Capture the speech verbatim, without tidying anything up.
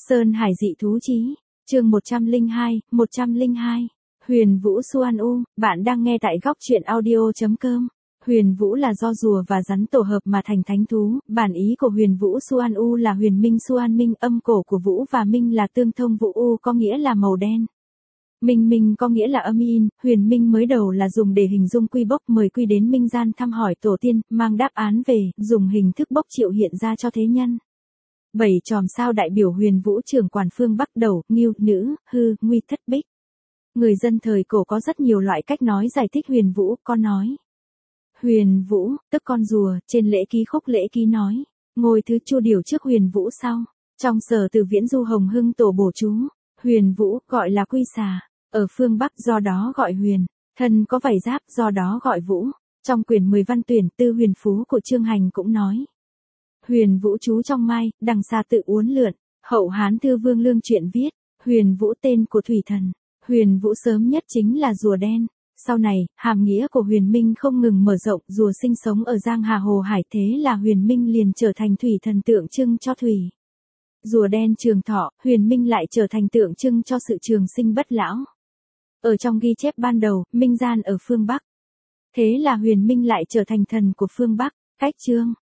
Sơn Hải dị thú chí, chương một trăm lẻ hai, một trăm lẻ hai. Huyền Vũ Xuan U, bạn đang nghe tại góc truyện audio chấm com. Huyền Vũ là do rùa và rắn tổ hợp mà thành thánh thú, bản ý của Huyền Vũ Xuan U là Huyền Minh Xuan Minh, âm cổ của Vũ và Minh là tương thông, Vũ U có nghĩa là màu đen. Minh Minh có nghĩa là âm in, Huyền Minh mới đầu là dùng để hình dung Quy Bốc, mời Quy đến Minh gian thăm hỏi tổ tiên, mang đáp án về, dùng hình thức bốc triệu hiện ra cho thế nhân. Bảy chòm sao đại biểu Huyền Vũ trưởng quản phương Bắc đầu, Ngưu, Nữ, Hư, Nguy, Thất, Bích. Người dân thời cổ có rất nhiều loại cách nói giải thích Huyền Vũ, có nói Huyền Vũ, tức con rùa, trên lễ ký khúc lễ ký nói, ngôi thứ Chu Điểu trước Huyền Vũ sau. Trong Sở Từ Viễn Du Hồng Hưng tổ bổ chú, Huyền Vũ gọi là Quy Xà, ở phương Bắc do đó gọi Huyền, thân có vảy giáp do đó gọi Vũ. Trong quyển mười văn tuyển Tư Huyền Phú của Trương Hành cũng nói Huyền Vũ chú trong mai, đằng xa tự uốn lượn. Hậu Hán Thư Vương Lương truyện viết, Huyền Vũ tên của thủy thần. Huyền Vũ sớm nhất chính là rùa đen. Sau này, hàm nghĩa của Huyền Minh không ngừng mở rộng, rùa sinh sống ở Giang Hà Hồ Hải, thế là Huyền Minh liền trở thành thủy thần tượng trưng cho thủy. Rùa đen trường thọ, Huyền Minh lại trở thành tượng trưng cho sự trường sinh bất lão. Ở trong ghi chép ban đầu, Minh gian ở phương Bắc. Thế là Huyền Minh lại trở thành thần của phương Bắc. Cách chương